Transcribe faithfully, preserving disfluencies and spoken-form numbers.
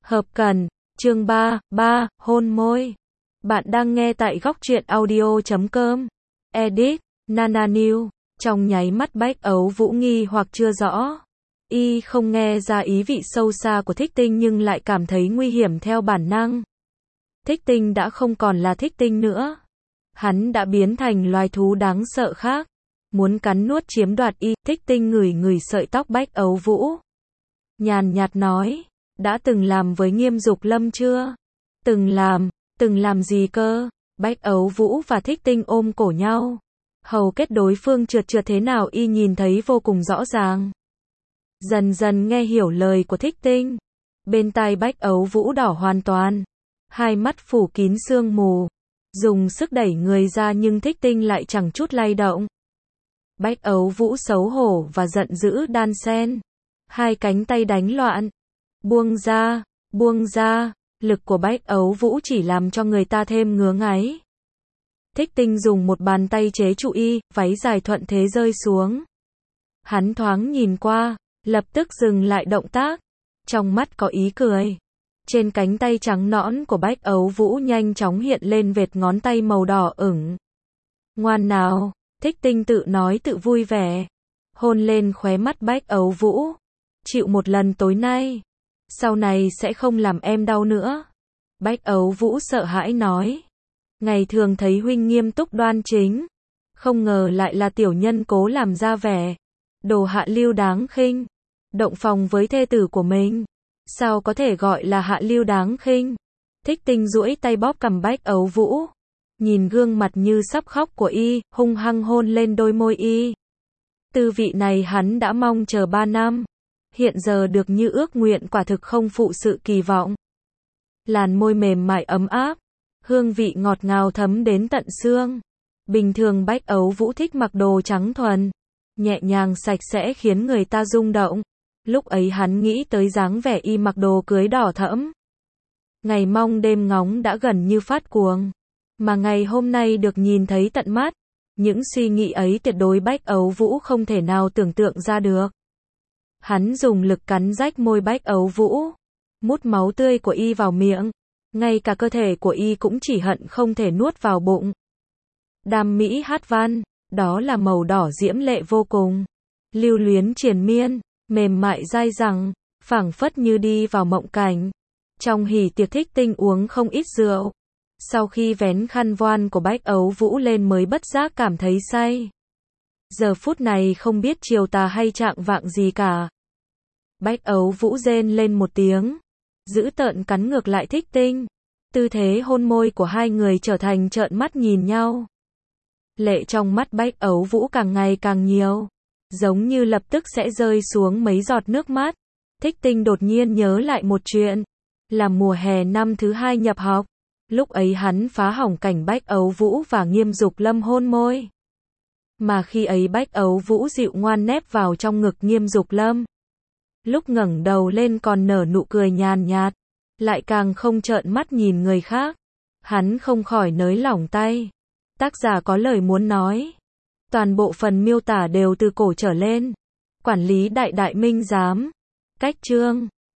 Hợp Cần, chương ba, ba, hôn môi. Bạn đang nghe tại góc truyện audio chấm com. Edit, Nana New. Trong nháy mắt Bách Ấu Vũ nghi hoặc chưa rõ. Y không nghe ra ý vị sâu xa của Thích Tinh nhưng lại cảm thấy nguy hiểm theo bản năng. Thích Tinh đã không còn là Thích Tinh nữa. Hắn đã biến thành loài thú đáng sợ khác. Muốn cắn nuốt chiếm đoạt Y. Thích Tinh ngửi ngửi sợi tóc Bách Ấu Vũ. Nhàn nhạt nói. Đã từng làm với Nghiêm Dục Lâm chưa? Từng làm. Từng làm gì cơ? Bách Ấu Vũ và Thích Tinh ôm cổ nhau. Hầu kết đối phương trượt trượt thế nào Y nhìn thấy vô cùng rõ ràng. Dần dần nghe hiểu lời của Thích Tinh. Bên tai Bách Ấu Vũ đỏ hoàn toàn. Hai mắt phủ kín sương mù. Dùng sức đẩy người ra nhưng Thích Tinh lại chẳng chút lay động. Bách Ấu Vũ xấu hổ và giận dữ đan xen. Hai cánh tay đánh loạn. Buông ra, buông ra. Lực của Bách Ấu Vũ chỉ làm cho người ta thêm ngứa ngáy. Thích Tinh dùng một bàn tay chế trụ Y, váy dài thuận thế rơi xuống. Hắn thoáng nhìn qua, lập tức dừng lại động tác. Trong mắt có ý cười. Trên cánh tay trắng nõn của Bách Ấu Vũ nhanh chóng hiện lên vệt ngón tay màu đỏ ửng. Ngoan nào, Thích Tinh tự nói tự vui vẻ. Hôn lên khóe mắt Bách Ấu Vũ. Chịu một lần tối nay. Sau này sẽ không làm em đau nữa. Bách Ấu Vũ sợ hãi nói. Ngày thường thấy huynh nghiêm túc đoan chính. Không ngờ lại là tiểu nhân cố làm ra vẻ. Đồ hạ lưu đáng khinh. Động phòng với thê tử của mình. Sao có thể gọi là hạ lưu đáng khinh? Thích Tinh duỗi tay bóp cằm Bách Ấu Vũ. Nhìn gương mặt như sắp khóc của Y, hung hăng hôn lên đôi môi Y. Tư vị này hắn đã mong chờ ba năm. Hiện giờ được như ước nguyện quả thực không phụ sự kỳ vọng. Làn môi mềm mại ấm áp. Hương vị ngọt ngào thấm đến tận xương. Bình thường Bách Ấu Vũ thích mặc đồ trắng thuần. Nhẹ nhàng sạch sẽ khiến người ta rung động. Lúc ấy hắn nghĩ tới dáng vẻ Y mặc đồ cưới đỏ thẫm. Ngày mong đêm ngóng đã gần như phát cuồng. Mà ngày hôm nay được nhìn thấy tận mắt. Những suy nghĩ ấy tuyệt đối Bách Ấu Vũ không thể nào tưởng tượng ra được. Hắn dùng lực cắn rách môi Bách Ấu Vũ. Mút máu tươi của Y vào miệng. Ngay cả cơ thể của Y cũng chỉ hận không thể nuốt vào bụng. Đam mỹ hát văn. Đó là màu đỏ diễm lệ vô cùng. Lưu luyến triền miên. Mềm mại dai dẳng. Phảng phất như đi vào mộng cảnh. Trong hỉ tiệc Thích Tinh uống không ít rượu. Sau khi vén khăn voan của Bách Ấu Vũ lên mới bất giác cảm thấy say. Giờ phút này không biết chiều tà hay trạng vạng gì cả. Bách Ấu Vũ rên lên một tiếng. Dữ tợn cắn ngược lại Thích Tinh. Tư thế hôn môi của hai người trở thành trợn mắt nhìn nhau. Lệ trong mắt Bách Ấu Vũ càng ngày càng nhiều. Giống như lập tức sẽ rơi xuống mấy giọt nước mắt. Thích Tinh đột nhiên nhớ lại một chuyện. Là mùa hè năm thứ hai nhập học. Lúc ấy hắn phá hỏng cảnh Bách Ấu Vũ và Nghiêm Dục Lâm hôn môi. Mà khi ấy Bách Ấu Vũ dịu ngoan nép vào trong ngực Nghiêm Dục Lâm. Lúc ngẩng đầu lên còn nở nụ cười nhàn nhạt. Lại càng không trợn mắt nhìn người khác. Hắn không khỏi nới lỏng tay. Tác giả có lời muốn nói. Toàn bộ phần miêu tả đều từ cổ trở lên. Quản lý đại đại minh giám. Cách chương.